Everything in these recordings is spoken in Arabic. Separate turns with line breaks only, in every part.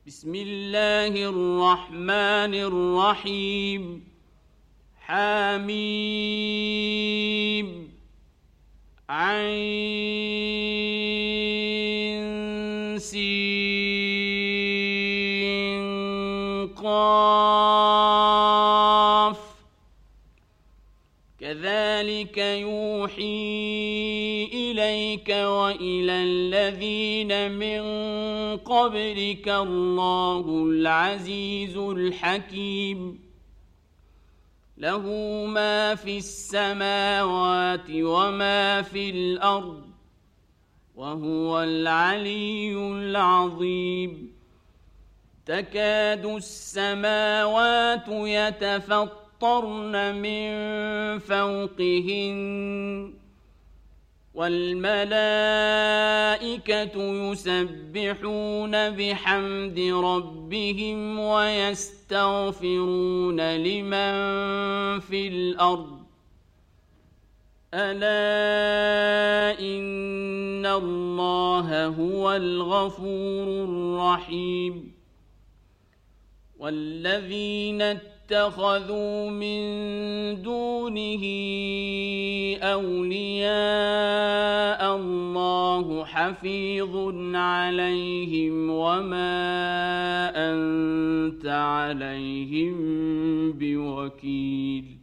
بسم الله الرحمن الرحيم. حميم عين سين قاف. كذلك يوحي إليك وإلى الذين من قبلك الله العزيز الحكيم. له ما في السماوات وما في الأرض وهو العلي العظيم. تكاد السماوات يتفطرن من فوقهن والملائكة يسبحون بحمد ربهم ويستغفرون لمن في الأرض. ألا إن الله هو الغفور الرحيم. والذين اتخذوا من دونه أولياء الله حفيظ عليهم وما أنت عليهم بوكيل.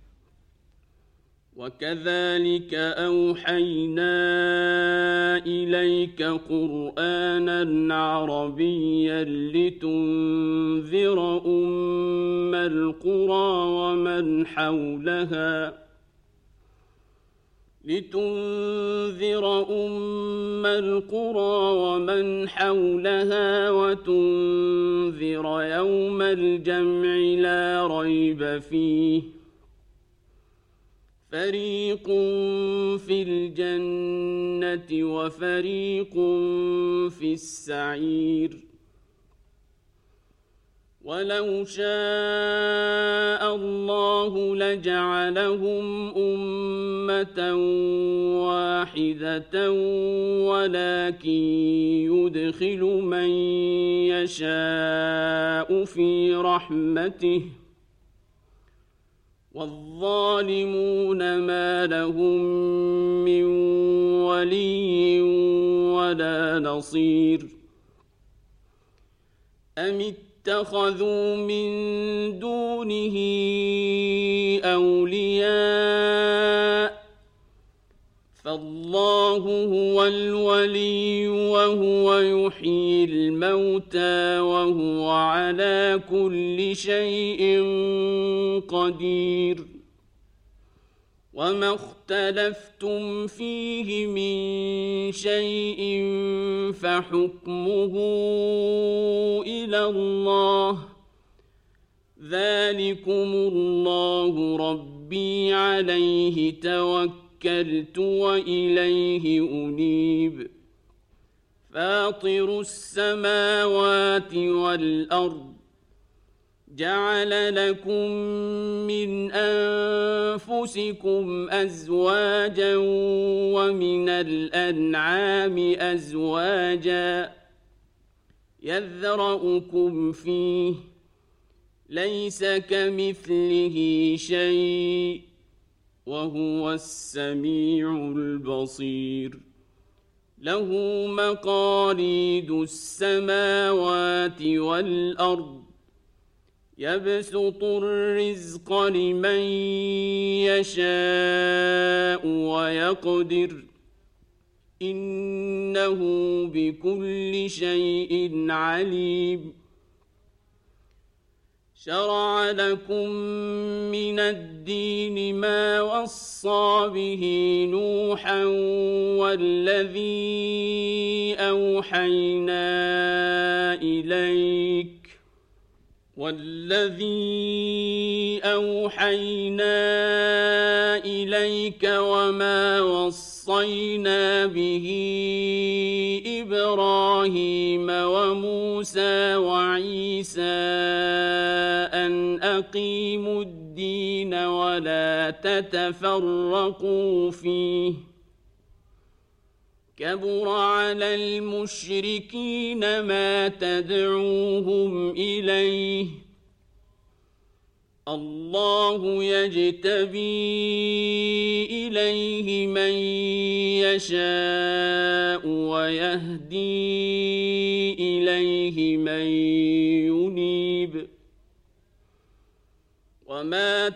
وكذلك أوحينا إليك قرآنا عربيا لتنذر أم القرى ومن حولها وتنذر يوم الجمع لا ريب فيه. فريق في الجنة وفريق في السعير. ولو شاء الله لجعلهم أمة واحدة ولكن يدخل من يشاء في رحمته والظالمون ما لهم من ولي ولا نصير. أم اتخذوا من دونه أولياء فالله هو الولي وهو يحيي الموتى وهو على كل شيء قدير. وما اختلفتم فيه من شيء فحكمه إلى الله. ذلكم الله ربي عليه توكلت وإليه أنيب. فاطر السماوات والأرض جعل لكم من أنفسكم أزواجا ومن الأنعام أزواجا يذرأكم فيه ليس كمثله شيء وهو السميع البصير. له مقاليد السماوات والأرض يبسط الرزق لمن يشاء ويقدر إنه بكل شيء عليم. شرع لكم من الدين ما وصى به نوحا والذي أوحينا إليك وما وصينا به إبراهيم وموسى وعيسى أن أقيموا الدين ولا تتفرقوا فيه كبر على المشركين ما تدعوهم إليه الله يجتبي إليه من يشاء ويهدي إليه من ينيب وما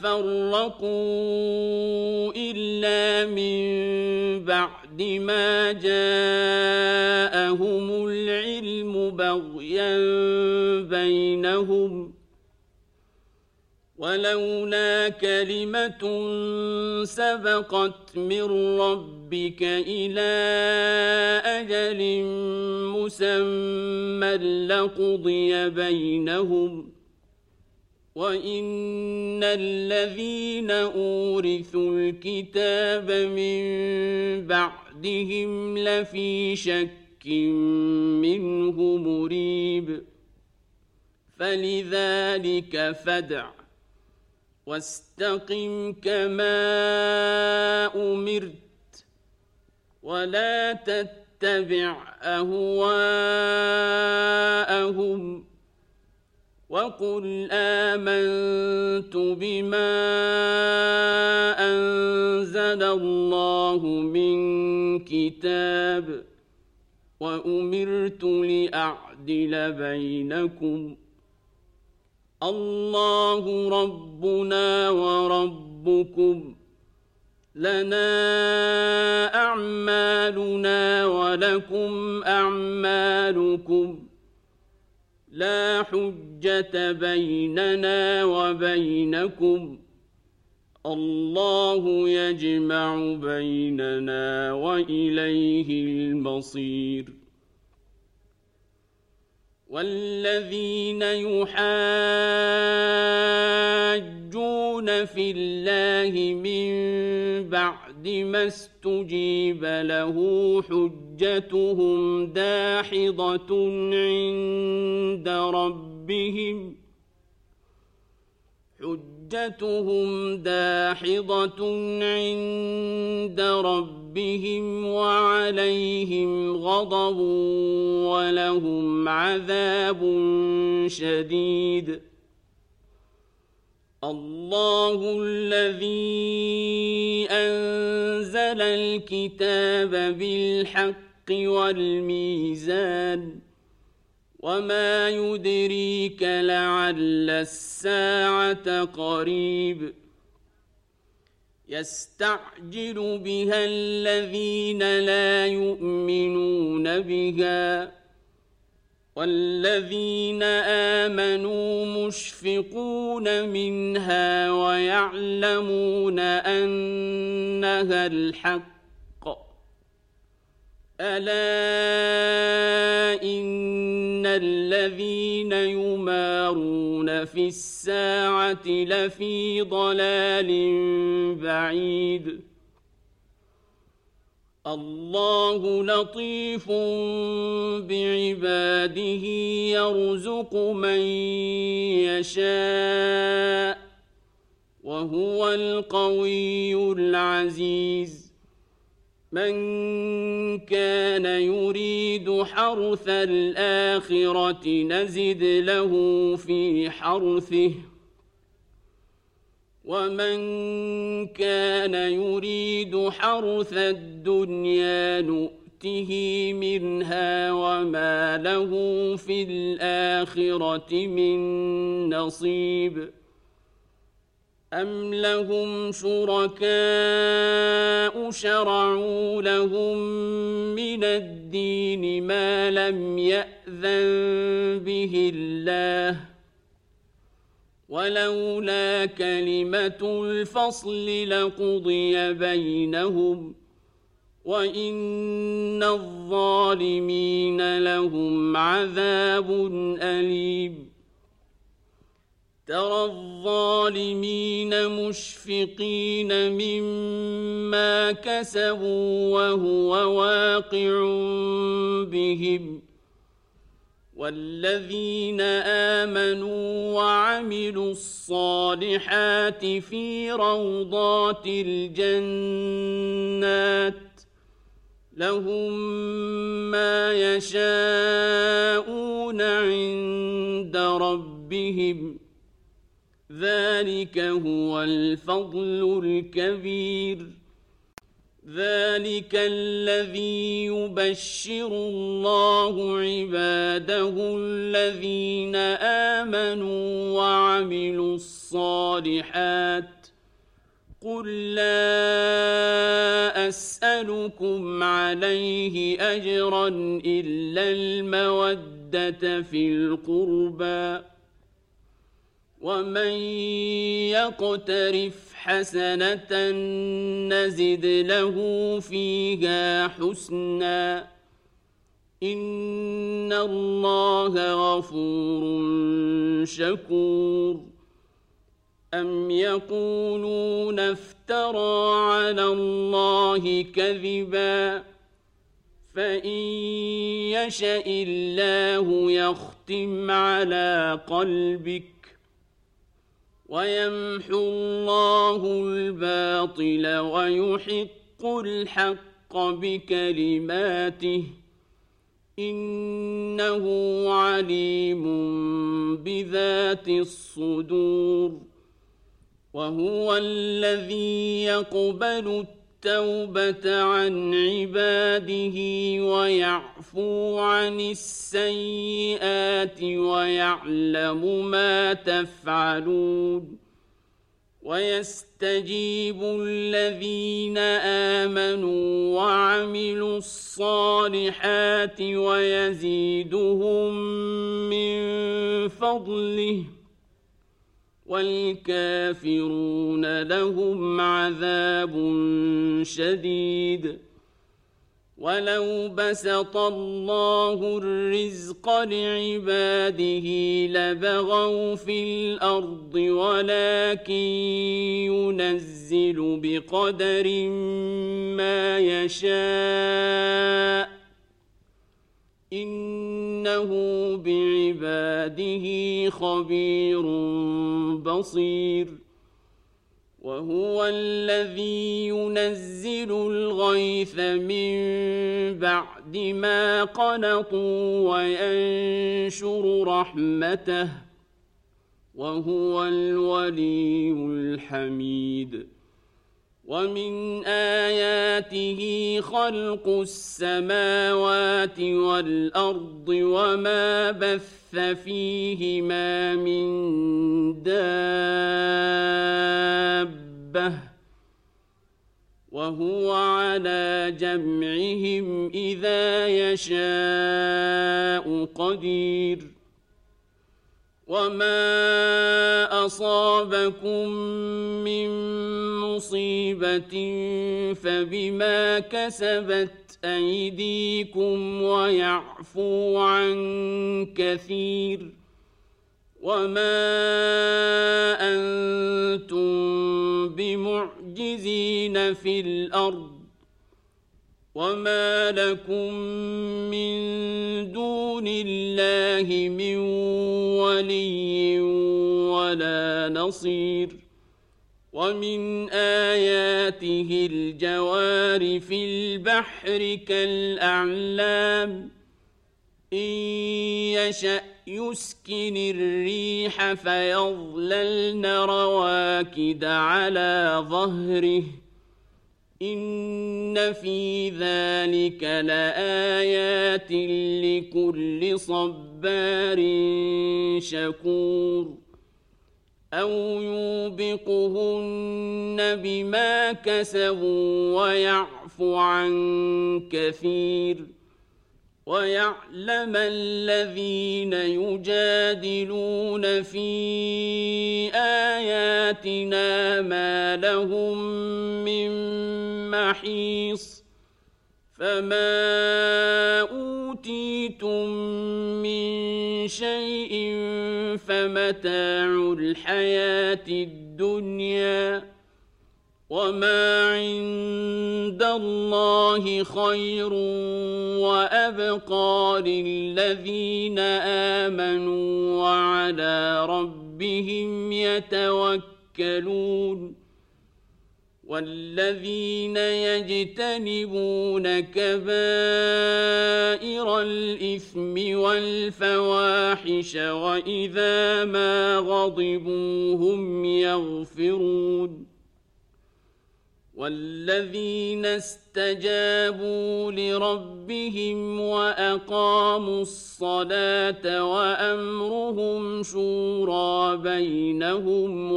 تفرقوا إلا من بعد ما جاءهم العلم بغيا بينهم ولولا كلمة سبقت من ربك إلى أجل مسمى لقضي بينهم وإن الذين أورثوا الكتاب من بعدهم لفي شك منه مريب فلذلك فادع واستقم كما أمرت ولا تتبع أهواءهم وقل آمنت بما أنزل الله من كتاب وأمرت لأعدل بينكم الله ربنا وربكم لنا أعمالنا ولكم أعمالكم لا حجة بيننا وبينكم الله يجمع بيننا وإليه المصير والذين يحاجون في الله من بعد ما استجيب له حجتهم داحضة عند ربهم وعليهم غضب ولهم عذاب شديد الله الذي أنزل الكتاب بالحق والميزان وما يدريك لعل الساعة قريب يستعجل بها الذين لا يؤمنون بها والذين آمنوا مشفقون منها ويعلمون أنها الحق ألا إن الذين يمارون في الساعة لفي ضلال بعيد الله لطيف بعباده يرزق من يشاء وهو القوي العزيز من كان يريد حرث الآخرة نزد له في حرثه ومن كان يريد حرث الدنيا نؤته منها وما له في الآخرة من نصيب أم لهم شركاء شرعوا لهم من الدين ما لم يأذن به الله ولولا كلمة الفصل لقضي بينهم وإن الظالمين لهم عذاب أليم ترى الظالمين مشفقين مما كسبوا وهو واقع بهم والذين آمنوا وعملوا الصالحات في روضات الجنات لهم ما يشاءون عند ربهم ذلك هو الفضل الكبير ذلك الذي يبشر الله عباده الذين آمنوا وعملوا الصالحات قل لا أسألكم عليه أجرا إلا المودة في القربى ومن يقترف حسنة نزد له فيها حسنا إن الله غفور شكور أم يقولون افترى على الله كذبا فإن يشأ الله يختم على قلبك ويمحو الله الباطل ويحق الحق بكلماته إنه عليم بذات الصدور وهو الذي يقبل التوبة عن عباده ويعفو عن السيئات ويعلم ما تفعلون ويستجيب الذين آمنوا وعملوا الصالحات ويزيدهم من فضله والكافرون لهم عذاب شديد ولو بسط الله الرزق لعباده لبغوا في الأرض ولكن ينزل بقدر ما يشاء إنه بعباده خبير بصير وهو الذي ينزل الغيث من بعد ما قنطوا وينشر رحمته وهو الولي الحميد ومن آياته خلق السماوات والأرض وما بث فيهما من دابة وهو على جمعهم إذا يشاء قدير وما أصابكم من مصيبة فبما كسبت أيديكم ويعفو عن كثير وما أنتم بمعجزين في الأرض وما لكم من دون الله من ولي ولا نصير ومن آياته الجوار في البحر كالأعلام إن يشأ يسكن الريح فيظللن رواكد على ظهره إن في ذلك لآيات لكل صبار شكور أو يوبقهن بما كسبوا ويعفو عن كثير ويعلم الذين يجادلون في آياتنا ما لهم من محيص فما أوتيتم من شيء فمتاع الحياة الدنيا وما عند الله خير وأبقى للذين آمنوا وعلى ربهم يتوكلون والذين يجتنبون كبائر الإثم والفواحش وإذا ما غضبوا هم يغفرون والذين استجابوا لربهم وأقاموا الصلاة وأمرهم شورى بينهم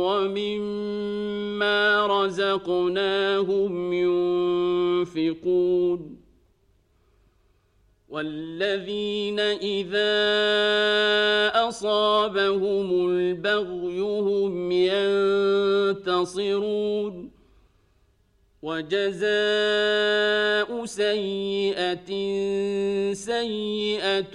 ومما رزقناهم ينفقون والذين إذا أصابهم البغي هم ينتصرون وجزاء سيئة سيئة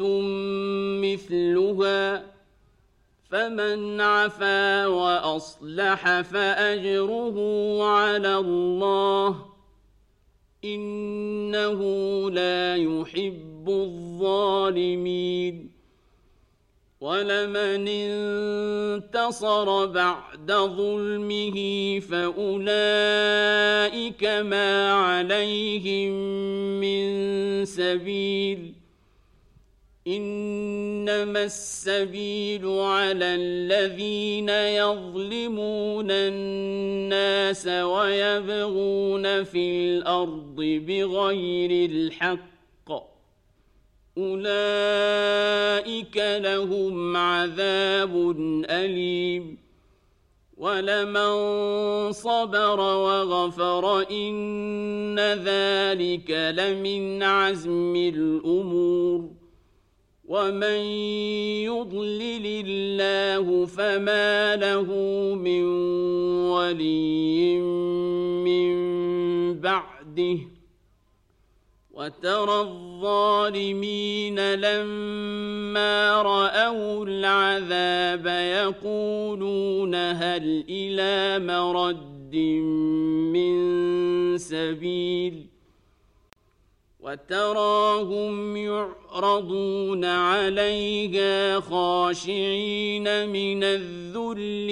مثلها فمن عفا وأصلح فأجره على الله إنه لا يحب الظالمين ولمن انتصر بعد ظلمه فأولئك ما عليهم من سبيل إنما السبيل على الذين يظلمون الناس ويبغون في الأرض بغير الحق أولئك لهم عذاب أليم ولمن صبر وغفر إن ذلك لمن عزم الأمور ومن يضلل الله فما له من ولي من بعده وترى الظالمين لما رأوا العذاب يقولون هل إلى مرد من سبيل وتراهم يعرضون عليها خاشعين من الذل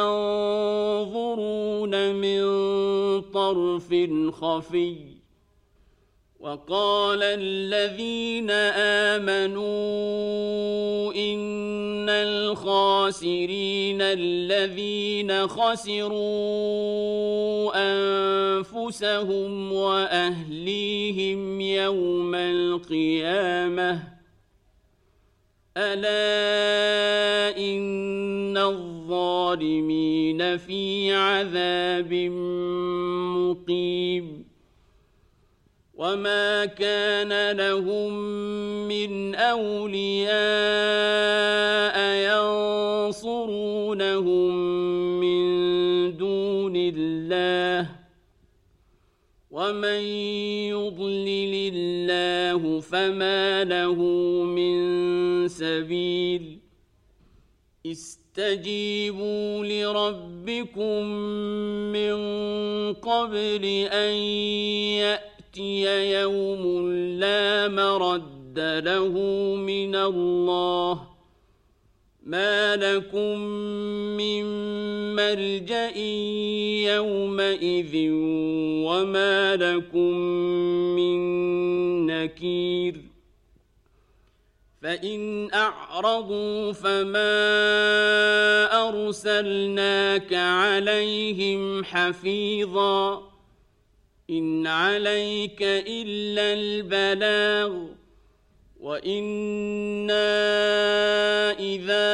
ينظرون من طرف خفي وقال الذين آمنوا إن الخاسرين الذين خسروا أنفسهم وأهليهم يوم القيامة ألا إن الظالمين في عذاب مقيم وما كان لهم من أولياء ينصرونهم من دون الله ومن يضلل الله فما له من سبيل استجيبوا لربكم من قبل أن يأتي يوم لا مرد له من الله ما لكم من ملجأ يومئذ وما لكم من نكير فإن أعرضوا فما أرسلناك عليهم حفيظا إن عليك إلا البلاغ وإنا إذا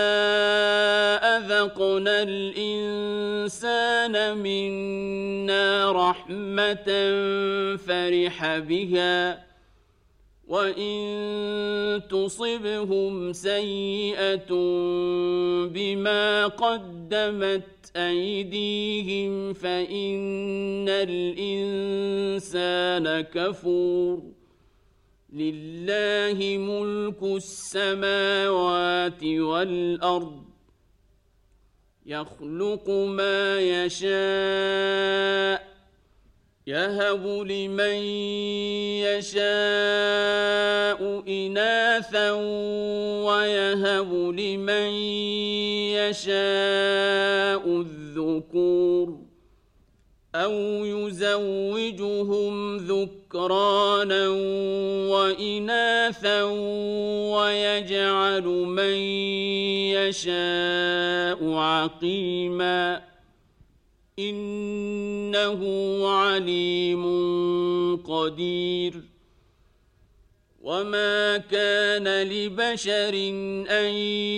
أذقنا الإنسان منا رحمة فرح بها وإن تصبهم سيئة بما قدمت أيديهم فإن الإنسان كفور لله ملك السماوات والأرض يخلق ما يشاء يهب لمن يشاء إناثا ويهب لمن يشاء الذكور أو يزوجهم ذكرانا وإناثا ويجعل من يشاء عقيما إنه عليم قدير وما كان لبشر أن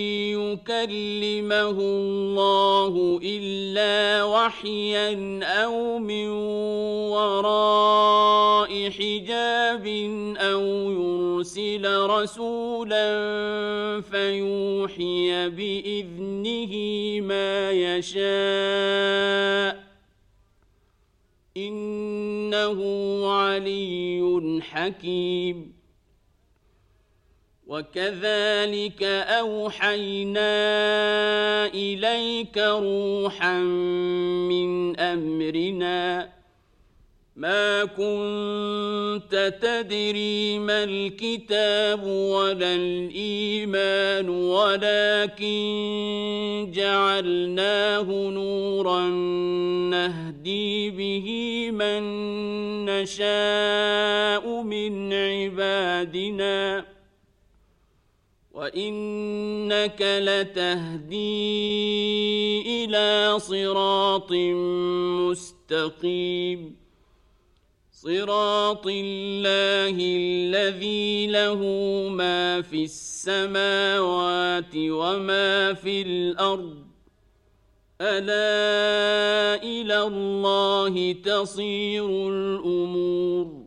يكلمه الله إلا وحيا أو من وراء حجاب أو يرسل رسولا فيوحي بإذنه ما يشاء إنه علي حكيم وكذلك أوحينا إليك روحا من أمرنا ما كنت تدري ما الكتاب ولا الإيمان ولكن جعلناه نورا نهدي به من نشاء من عبادنا وإنك لتهدي إلى صراط مستقيم صراط الله الذي له ما في السماوات وما في الأرض ألا إلى الله تصير الأمور